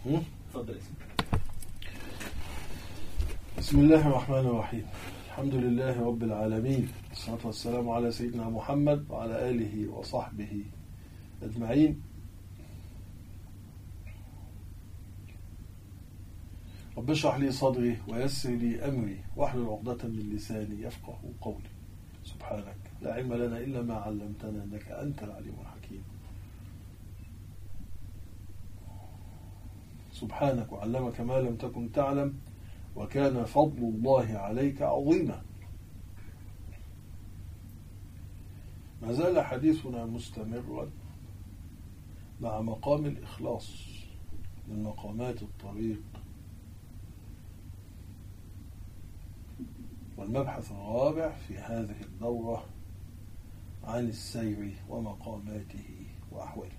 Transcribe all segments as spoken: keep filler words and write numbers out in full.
تفضل. بسم الله الرحمن الرحيم. الحمد لله رب العالمين، والصلاة والسلام على سيدنا محمد وعلى آله وصحبه أجمعين. رب اشرح لي صدري ويسر لي أمري واحلل عقدة من لساني يفقه قولي. سبحانك لا علم لنا إلا ما علمتنا إنك أنت العليم الحكيم. سبحانك وعلمك ما لم تكن تعلم وكان فضل الله عليك عظيما. ما زال حديثنا مستمرا مع مقام الإخلاص من مقامات الطريق، والمبحث الرابع في هذه الدورة عن السير ومقاماته وأحواله.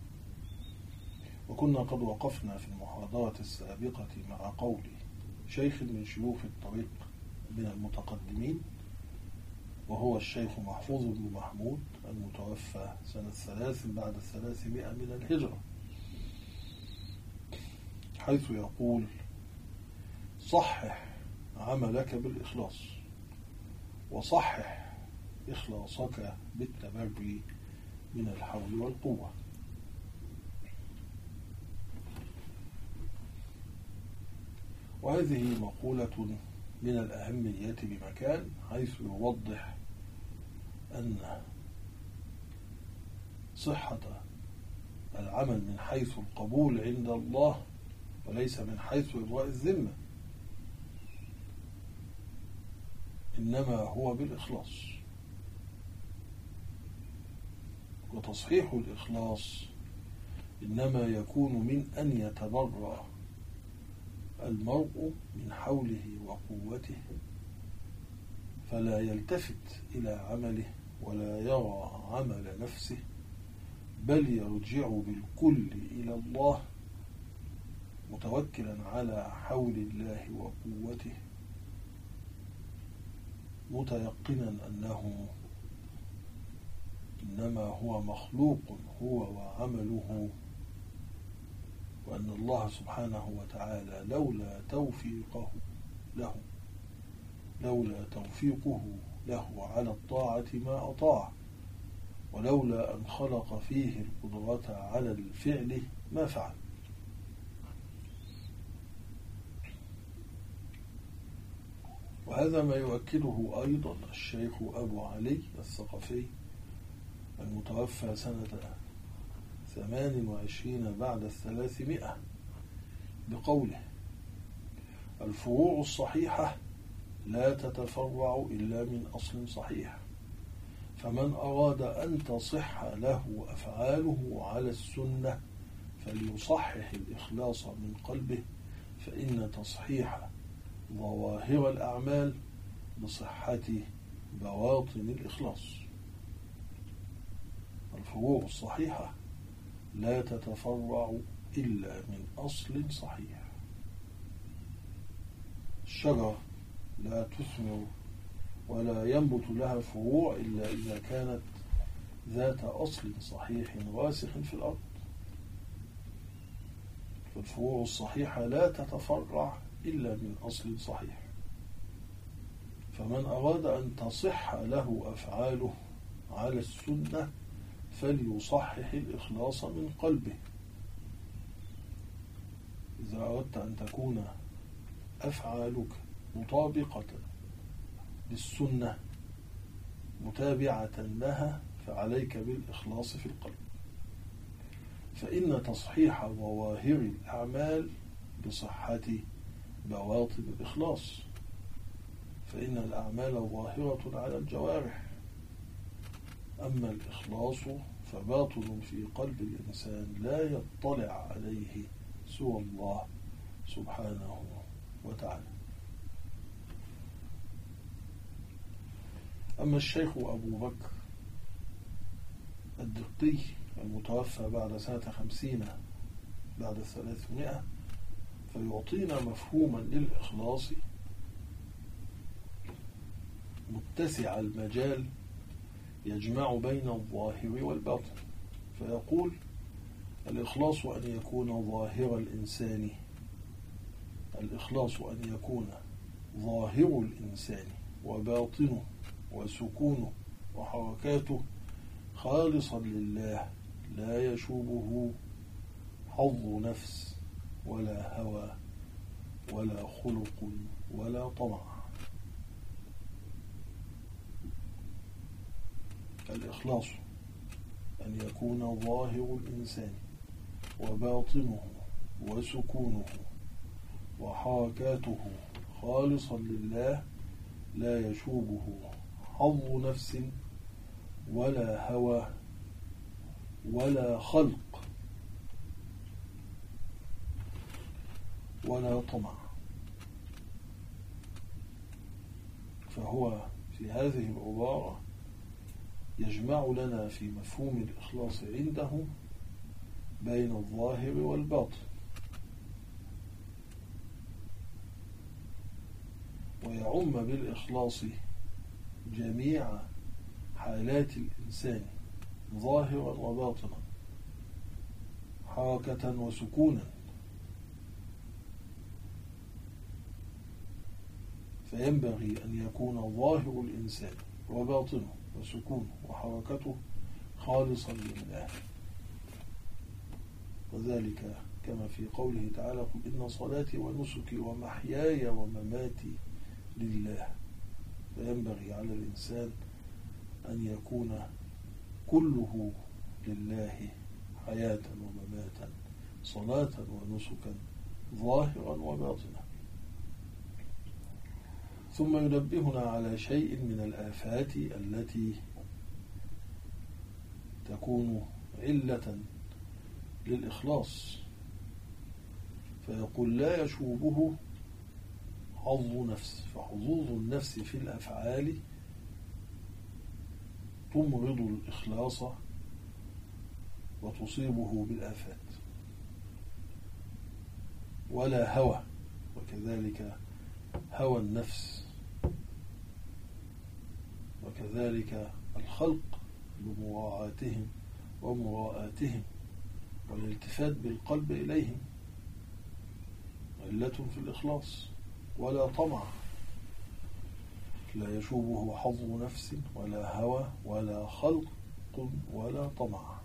وكنا قد وقفنا في المحاضرة السابقة مع قول شيخ من شيوخ الطريق من المتقدمين، وهو الشيخ محفوظ بن محمود المتوفى سنة ثلاث بعد الثلاثمائة من الهجرة، حيث يقول: صحح عملك بالإخلاص، وصحح إخلاصك بالتبري من الحول والقوة. وهذه مقولة من الأهمية بمكان، حيث يوضح أن صحة العمل من حيث القبول عند الله وليس من حيث إبراء الذمة، إنما هو بالإخلاص. وتصحيح الإخلاص إنما يكون من أن يتبرأ المرء من حوله وقوته، فلا يلتفت إلى عمله ولا يرى عمل نفسه، بل يرجع بالكل إلى الله متوكلا على حول الله وقوته، متيقنا أنه إنما هو مخلوق هو وعمله، وأن الله سبحانه وتعالى لولا توفيقه له لولا توفيقه له على الطاعة ما أطاع، ولولا أن خلق فيه القدرة على الفعل ما فعل. وهذا ما يؤكده أيضا الشيخ أبو علي الثقفي المتوفى سنة ثمان وعشرين بعد الثلاثمائة بقوله: الفروع الصحيحة لا تتفرع إلا من أصل صحيح، فمن أراد أن تصح له أفعاله على السنة فليصحح الإخلاص من قلبه، فإن تصحيح ظواهر الأعمال بصحة بواطن الإخلاص. الفروع الصحيحة لا تتفرع إلا من أصل صحيح. الشجرة لا تثمر ولا ينبت لها فروع إلا إذا كانت ذات أصل صحيح راسخ في الأرض. فالفروع الصحيحة لا تتفرع إلا من أصل صحيح، فمن أراد أن تصح له أفعاله على السنة فليصحح الإخلاص من قلبه. إذا أردت أن تكون أفعالك مطابقة للسنة متابعة لها فعليك بالإخلاص في القلب، فإن تصحيح ظواهر الأعمال بصحة بواطن الإخلاص، فإن الأعمال ظاهرة على الجوارح، أما الإخلاص فباطن في قلب الإنسان لا يطلع عليه سوى الله سبحانه وتعالى. أما الشيخ أبو بكر الدقي المتوفى بعد سنة خمسين بعد الثلاثمائة فيعطينا مفهوما للإخلاص متسع المجال يجمع بين الظاهر والباطن، فيقول: الإخلاص أن يكون ظاهر الإنسان الإخلاص أن يكون ظاهر الإنسان وباطنه وسكونه وحركاته خالصا لله، لا يشوبه حظ نفس ولا هوى ولا خلق ولا طمع. الإخلاص أن يكون ظاهر الإنسان وباطنه وسكونه وحركاته خالصا لله، لا يشوبه حظ نفس ولا هوى ولا خلق ولا طمع. فهو في هذه العبارة يجمع لنا في مفهوم الإخلاص عنده بين الظاهر والباطن، ويعم بالإخلاص جميع حالات الإنسان ظاهرا وباطنا، حركة وسكونا. فينبغي أن يكون ظاهر الإنسان وباطنه وسكونه وحركته خالصا لله، وذلك كما في قوله تعالى: قل إن صلاتي ونسكي ومحياي ومماتي لله. فينبغي على الإنسان أن يكون كله لله، حياة ومماتا، صلاة ونسكا، ظاهرا وباطنا. ثم ينبهنا على شيء من الآفات التي تكون علة للإخلاص، فيقول: لا يشوبه حظ نفس. فحظوظ النفس في الأفعال تمرض الإخلاص وتصيبه بالآفات. ولا هوى، وكذلك هوى النفس، وكذلك الخلق بمراعاتهم ومراءاتهم والالتفات بالقلب إليهم علة في الإخلاص. ولا طمع، لا يشوبه حظ نفس ولا هوى ولا خلق ولا طمع.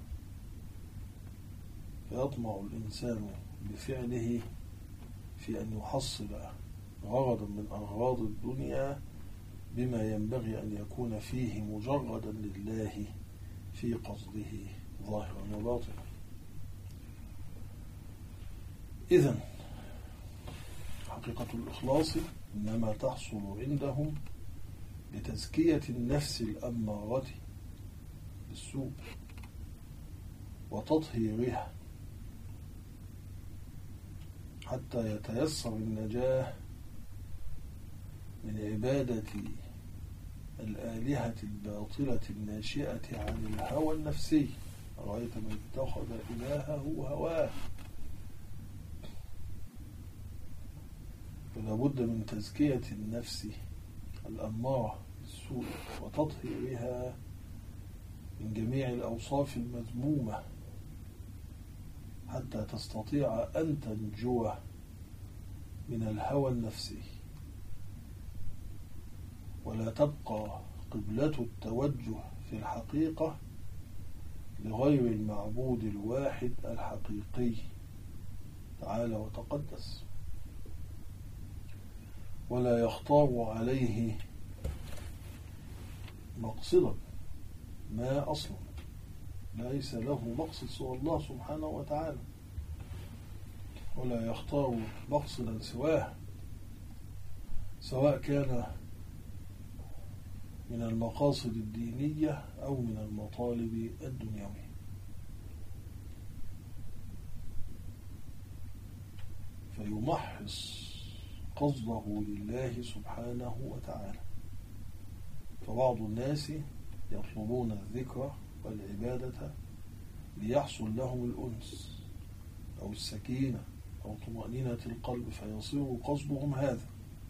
فيطمع الإنسان بفعله في أن يحصل غرضا من أغراض الدنيا بما ينبغي أن يكون فيه مجردا لله في قصده ظاهرا وباطنا. إذن حقيقة الإخلاص إنما تحصل عندهم بتزكية النفس الأمارة بالسوء وتطهيرها حتى يتيسر النجاة من عبادة الآلهة الباطلة الناشئة عن الهوى النفسي. رأيت من اتخذ إلهه هواه. فلا بد من تزكية النفس الأمارة بالسوء وتطهيرها من جميع الأوصاف المذمومة حتى تستطيع أن تنجو من الهوى النفسي، ولا تبقى قبلة التوجه في الحقيقة لغير المعبود الواحد الحقيقي تعالى وتقدس، ولا يختار عليه مقصدا ما أصلا ليس له مقصد سوى الله سبحانه وتعالى، ولا يختار مقصدا سواه، سواء كان من المقاصد الدينية أو من المطالب الدنيوية. فيمحص قصده لله سبحانه وتعالى. فبعض الناس يطلبون الذكر والعبادة ليحصل لهم الأنس أو السكينة أو طمأنينة القلب، فيصير قصدهم هذا.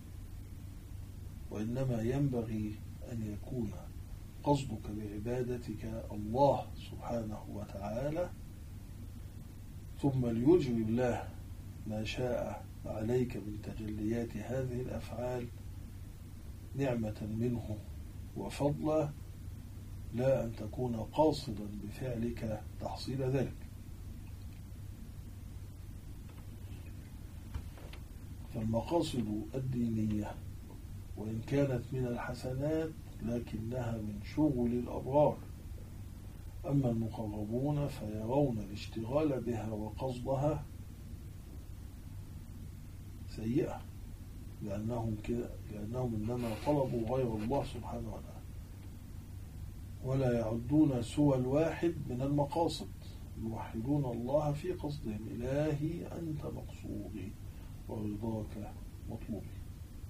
وإنما ينبغي أن يكون قصدك بعبادتك الله سبحانه وتعالى ثم ليجري الله ما شاء عليك من تجليات هذه الأفعال نعمة منه وفضلا، لا أن تكون قاصدا بفعلك تحصيل ذلك. فالمقاصد الدينية وإن كانت من الحسنات لكنها من شغل الأبرار، أما المقربون فيرون الاشتغال بها وقصدها سيئة، لأنهم, لأنهم إنما طلبوا غير الله سبحانه وتعالى، ولا يعدون سوى الواحد من المقاصد، يوحدون الله في قصدهم: إلهي أنت مقصودي ورضاك مطلوبي.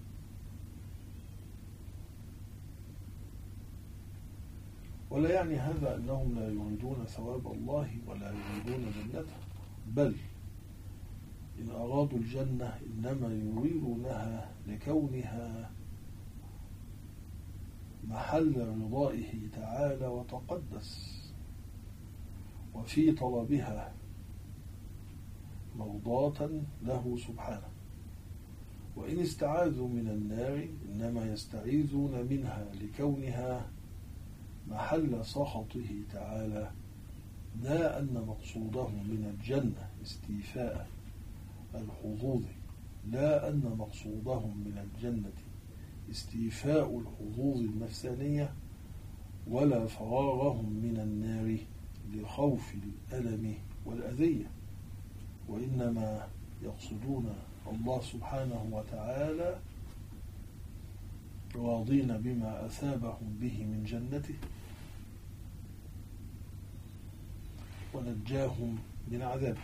ولا يعني هذا أنهم لا يريدون ثواب الله ولا يريدون جنته، بل إن أرادوا الجنة إنما يريدونها لكونها محل رضائه تعالى وتقدس، وفي طلبها مرضاة له سبحانه. وإن استعاذوا من النار إنما يستعيذون منها لكونها محل سخطه تعالى، لا أن مقصودهم من الجنة استيفاء الحظوظ لا أن مقصودهم من الجنة استيفاء الحظوظ النفسانية، ولا فرارهم من النار لخوف الألم والأذية، وإنما يقصدون الله سبحانه وتعالى راضين بما أثابهم به من جنته ونجاهم من عذابه.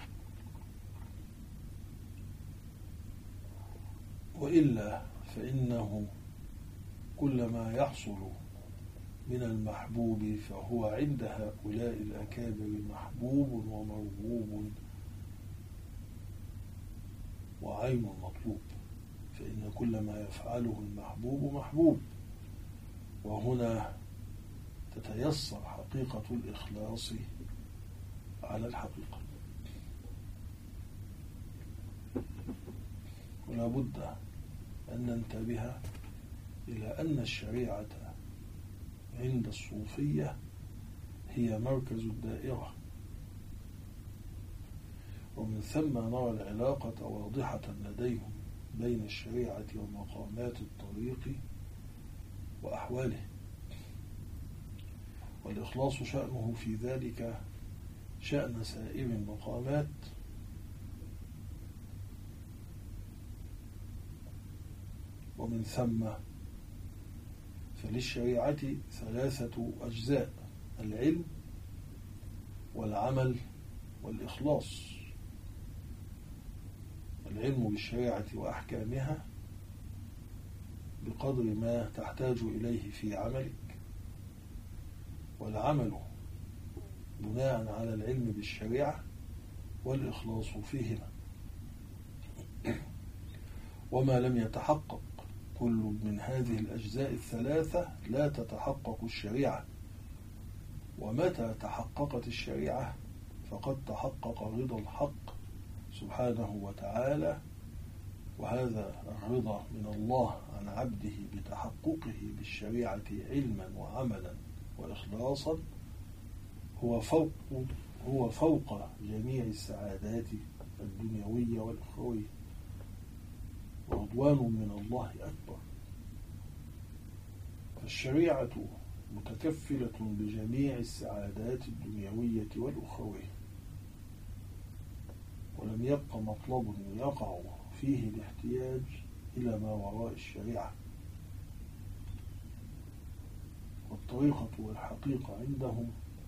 وإلا فإنه كل ما يحصل من المحبوب فهو عند هؤلاء الأكابر محبوب ومرغوب وعين مطلوب، فإن كل ما يفعله المحبوب محبوب. وهنا تتيسر حقيقة الإخلاص على الحقيقة. ولا بد أن ننتبه إلى أن الشريعة عند الصوفية هي مركز الدائرة، ومن ثم نرى العلاقة واضحة لديهم بين الشريعة ومقامات الطريق وأحواله، والإخلاص شأنه في ذلك شأن سائر المقامات، ومن ثم فللشريعة ثلاثة أجزاء: العلم والعمل والإخلاص. العلم بالشريعة وأحكامها بقدر ما تحتاج إليه في عملك، والعمل بناء على العلم بالشريعة، والإخلاص فيهما. وما لم يتحقق كل من هذه الأجزاء الثلاثة لا تتحقق الشريعة، ومتى تحققت الشريعة فقد تحقق رضا الحق سبحانه وتعالى، وهذا الرضا من الله عن عبده بتحققه بالشريعة علما وعملا وإخلاصا هو فوق هو فوق جميع السعادات الدنيوية والأخروية، ورضوان من الله أكبر. فالشريعة متكفلة بجميع السعادات الدنيوية والأخروية، ولم يبق مطلب يقع فيه الاحتياج إلى ما وراء الشريعة. والطريقة والحقيقة عندهم،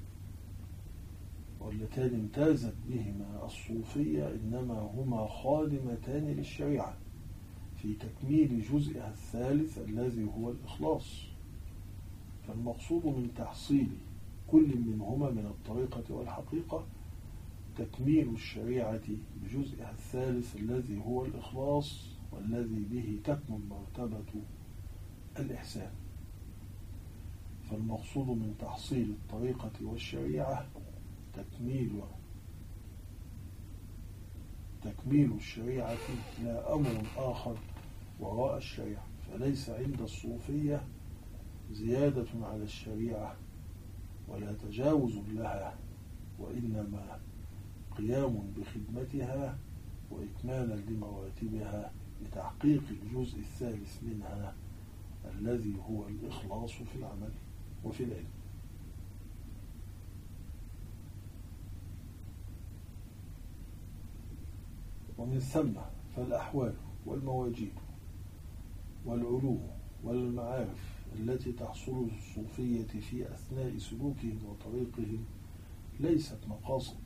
واللتان امتازت بهما الصوفية، إنما هما خادمتان للشريعة في تكميل جزئها الثالث الذي هو الإخلاص. فالمقصود من تحصيل كل منهما من الطريقة والحقيقة تكميل الشريعة بجزئها الثالث الذي هو الإخلاص، والذي به تكمن مرتبة الإحسان. فالمقصود من تحصيل الطريقة والشريعة تكميل تكميل الشريعة لا أمر آخر وراء الشريعة، فليس عند الصوفية زيادة على الشريعة ولا تجاوز لها، وإنما قيام بخدمتها وإكمالا لمراتبها لتحقيق الجزء الثالث منها الذي هو الإخلاص في العمل وفي العلم. ومن ثم فالأحوال والمواجيد والعلوم والمعارف التي تحصل الصوفية في أثناء سلوكهم وطريقهم ليست مقاصد،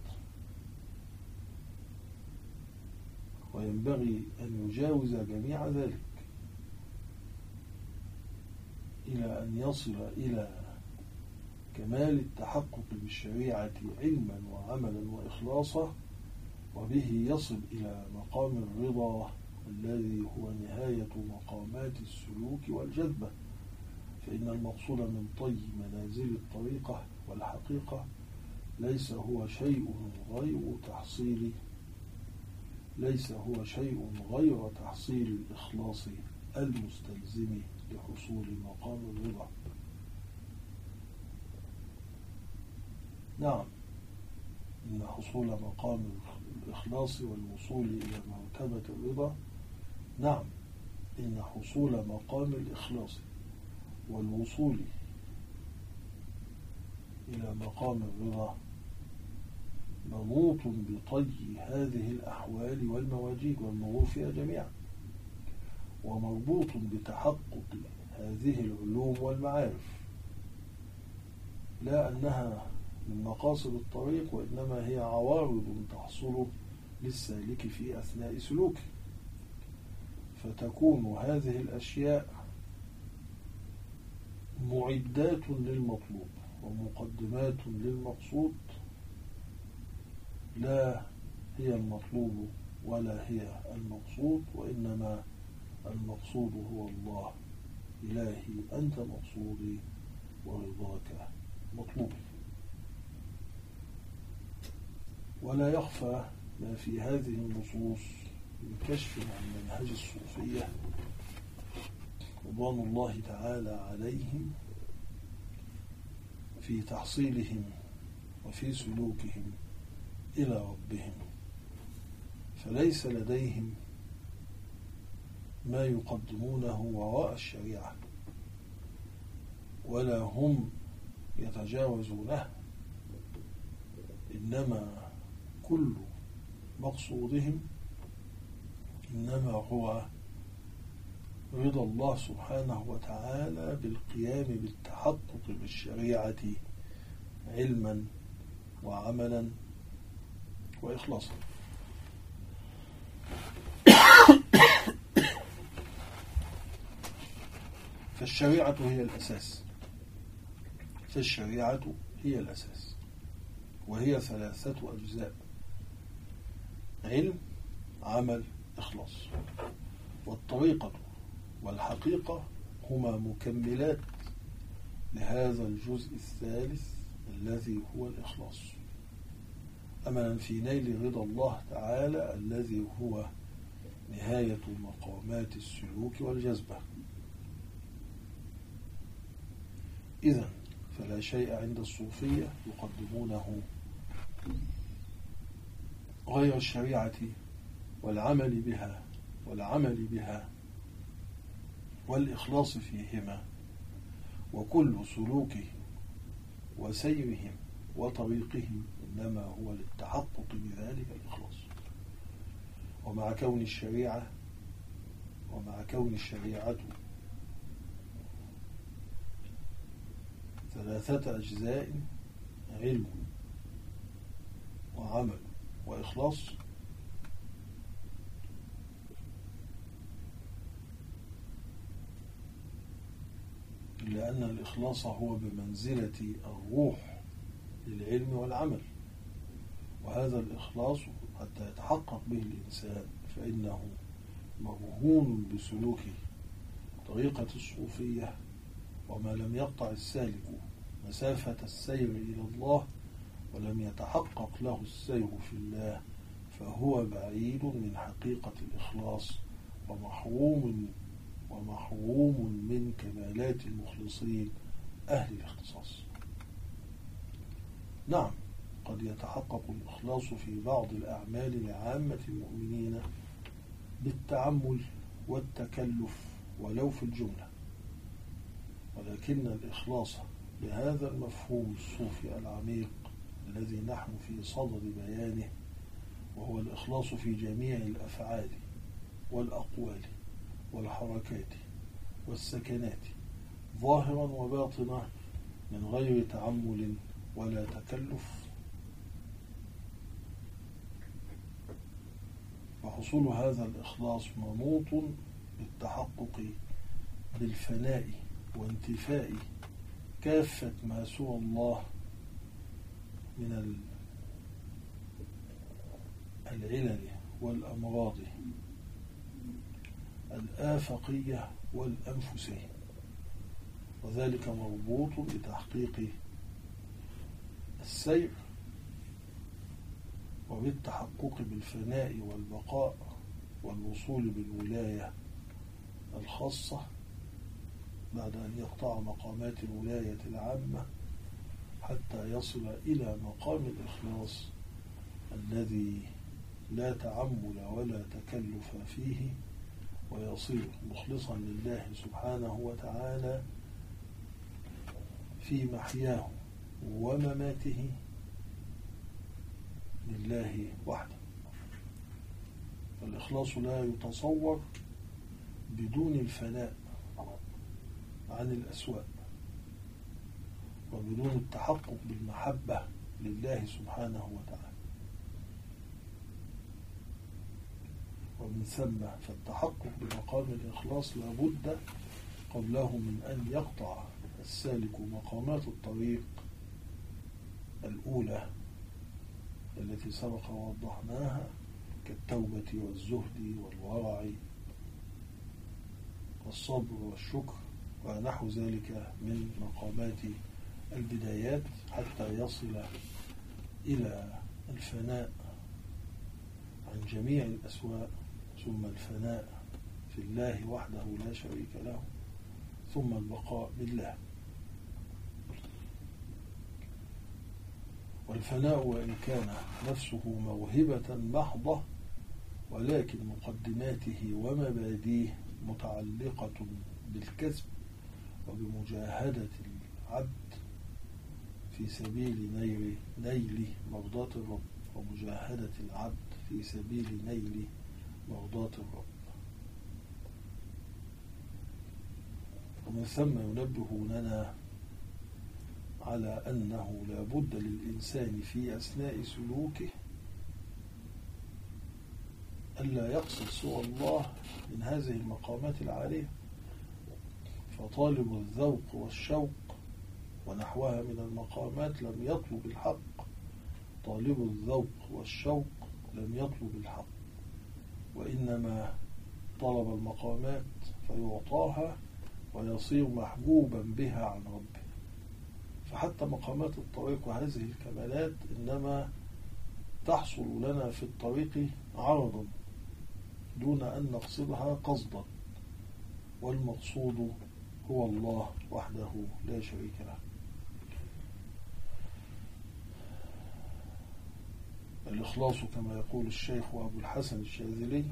وينبغي أن يجاوز جميع ذلك إلى أن يصل إلى كمال التحقق بالشريعة علما وعملا وإخلاصا، وبه يصل إلى مقام الرضا الذي هو نهاية مقامات السلوك والجذبة. فإن المقصود من طي منازل الطريقة والحقيقة ليس هو شيء غير تحصيل ليس هو شيء غير تحصيل الإخلاص المستلزم لحصول مقام الرضا. نعم، إن حصول مقام الإخلاص والوصول إلى مرتبة الرضا نعم إن حصول مقام الإخلاص والوصول إلى مقام الرضا منوط بطي هذه الأحوال والمواجيد والمرور فيها جميعا، ومربوط بتحقق هذه العلوم والمعارف، لا أنها من مقاصد الطريق، وإنما هي عوارض تحصل للسالك في أثناء سلوكه. فتكون هذه الأشياء معدات للمطلوب ومقدمات للمقصود، لا هي المطلوب ولا هي المقصود، وإنما المقصود هو الله. إلهي أنت مقصودي ورضاك مطلوبي. ولا يخفى ما في هذه النصوص من كشف عن منهج الصوفية رضوان الله تعالى عليهم في تحصيلهم وفي سلوكهم إلى ربهم، فليس لديهم ما يقدمونه وراء الشريعة ولا هم يتجاوزونه، إنما كل مقصودهم إنما هو رضا الله سبحانه وتعالى بالقيام بالتحقق بالشريعة علما وعملا وإخلاصا. فالشريعة هي الأساس فالشريعة هي الأساس وهي ثلاثة أجزاء: علم، عمل، إخلاص. والطريقة والحقيقة هما مكملات لهذا الجزء الثالث الذي هو الإخلاص، أملا في نيل رضا الله تعالى الذي هو نهاية مقامات السلوك والجذبة. إذن فلا شيء عند الصوفية يقدمونه غير الشريعة والعمل بها والعمل بها والإخلاص فيهما، وكل سلوكهم وسيرهم وطريقهم إنما هو للتحقق بذلك الإخلاص. ومع كون الشريعة ومع كون الشريعة ثلاثة أجزاء: علم وعمل وإخلاص، إلا أن الإخلاص هو بمنزلة الروح للعلم والعمل، وهذا الإخلاص حتى يتحقق به الإنسان فإنه مرهون بسلوك طريقة الصوفية، وما لم يقطع السالك مسافة السير إلى الله ولم يتحقق له السير في الله فهو بعيد من حقيقة الإخلاص ومحروم ومحروم من كمالات المخلصين أهل الاختصاص. نعم، قد يتحقق الإخلاص في بعض الأعمال لعامة المؤمنين بالتعمل والتكلف ولو في الجملة، ولكن الإخلاص بهذا المفهوم الصوفي العميق الذي نحن في صدد بيانه، وهو الإخلاص في جميع الأفعال والأقوال والحركات والسكنات ظاهرا وباطنا من غير تعمل ولا تكلف، وحصول هذا الإخلاص منوط بالتحقق بالفناء وانتفاء كافة ما سوى الله من العلل والأمراض الآفقية والأنفسية، وذلك مربوط بتحقيق السير وبالتحقق بالفناء والبقاء والوصول بالولاية الخاصة بعد أن يقطع مقامات الولاية العامة حتى يصل إلى مقام الإخلاص الذي لا تعمل ولا تكلف فيه، ويصير مخلصا لله سبحانه وتعالى في محياه ومماته لله وحده. الإخلاص لا يتصور بدون الفناء عن الأسواء وبدون التحقق بالمحبة لله سبحانه وتعالى، ومن ثم فالتحقق بمقام الإخلاص لابد قبله من أن يقطع السالك مقامات الطريق الأولى التي سبق ووضحناها كالتوبة والزهد والورع والصبر والشكر ونحو ذلك من مقامات البدايات، حتى يصل إلى الفناء عن جميع الأسواء، ثم الفناء في الله وحده لا شريك له، ثم البقاء بالله. والفناء وإن كان نفسه موهبة محضة، ولكن مقدماته ومبادئه متعلقة بالكسب وبمجاهدة العبد في سبيل نيل, نيل مرضاة الرب، ومجاهدة العبد في سبيل نيل مرضاة الرب. ومن ثم ينبهوننا على أنه لا بد للإنسان في أثناء سلوكه ألا يقصد سوى الله من هذه المقامات العالية، فطالب الذوق والشوق ونحوها من المقامات لم يطلب الحق. طالب الذوق والشوق لم يطلب الحق، وإنما طلب المقامات فيعطاها ويصير محبوبا بها عن ربه. فحتى مقامات الطريق وهذه الكمالات إنما تحصل لنا في الطريق عرضا دون أن نقصدها قصدا، والمقصود هو الله وحده لا شريك له. الإخلاص كما يقول الشيخ أبو الحسن الشاذلي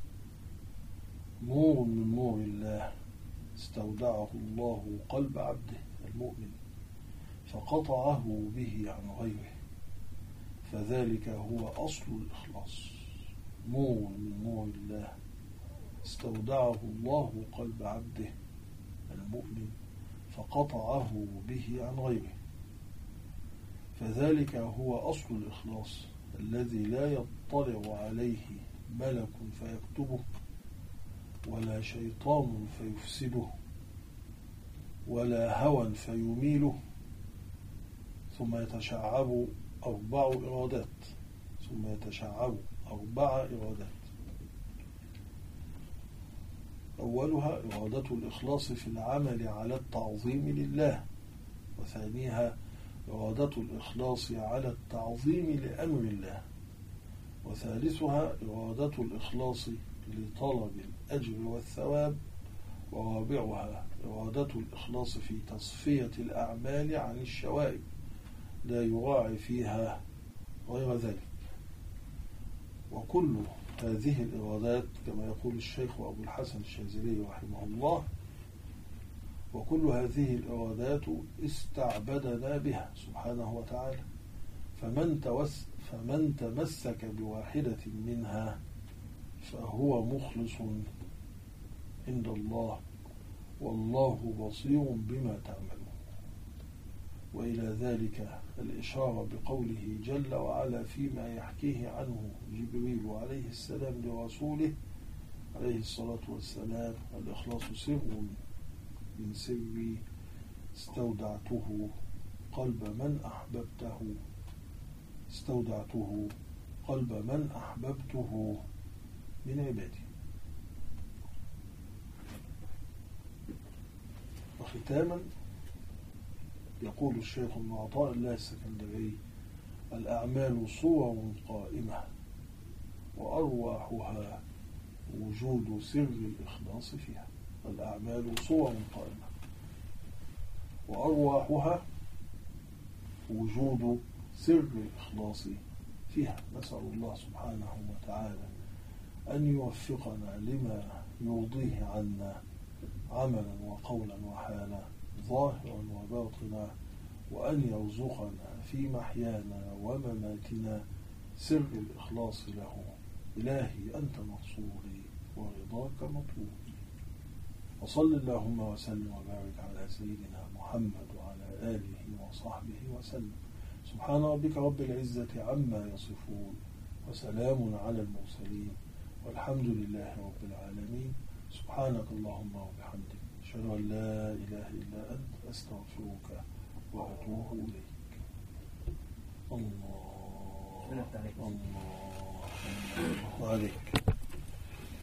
نور من نور الله استودعه الله قلب عبده المؤمن فقطعه به عن غيره، فذلك هو أصل الإخلاص. نور من نور الله استودعه الله قلب عبده المؤمن فقطعه به عن غيره، فذلك هو أصل الإخلاص الذي لا يطلع عليه ملك فيكتبه ولا شيطان فيفسده ولا هوى فيميله، ثم يتشعب أربع إرادات ثم يتشعب أربع إرادات أولها إرادة الإخلاص في العمل على التعظيم لله، وثانيها إرادة الإخلاص على التعظيم لأمر الله، وثالثها إرادة الإخلاص لطلب الأجر والثواب، ورابعها إرادة الإخلاص في تصفية الأعمال عن الشوائب لا يراعي فيها غير ذلك. وكل هذه الإرادات كما يقول الشيخ أبو الحسن الشاذلي رحمه الله، وكل هذه الإرادات استعبدنا بها سبحانه وتعالى، فمن, توس فمن تمسك بواحدة منها فهو مخلص عند الله، والله بصير بما تعملون. وإلى ذلك الإشارة بقوله جل وعلا فيما يحكيه عنه جبريل عليه السلام لرسوله عليه الصلاة والسلام: الإخلاص سر من سري استودعته قلب من أحببته استودعته قلب من أحببته من عبادي. وختاما يقول الشيخ ابن عطاء الله السكندري: الأعمال صور قائمة وأرواحها وجود سر الإخلاص فيها. الأعمال صور قائمة وأرواحها وجود سر الإخلاص فيها. نسأل الله سبحانه وتعالى أن يوفقنا لما يرضيه عنا عملا وقولا وحالا، ظاهرا وباطنا، وأن يرزقنا في محيانا ومماتنا سر الإخلاص له. إلهي أنت منصوري ورضاك مطلوبي. وصل اللهم وسلم وبارك على سيدنا محمد وعلى آله وصحبه وسلم. سبحان ربك رب العزة عما يصفون، وسلام على المرسلين، والحمد لله رب العالمين. سبحانك اللهم وبحمدك، أشهد أن لا إله إلا أنت، أستغفرك وأتوب إليك. الله الله الله عليك.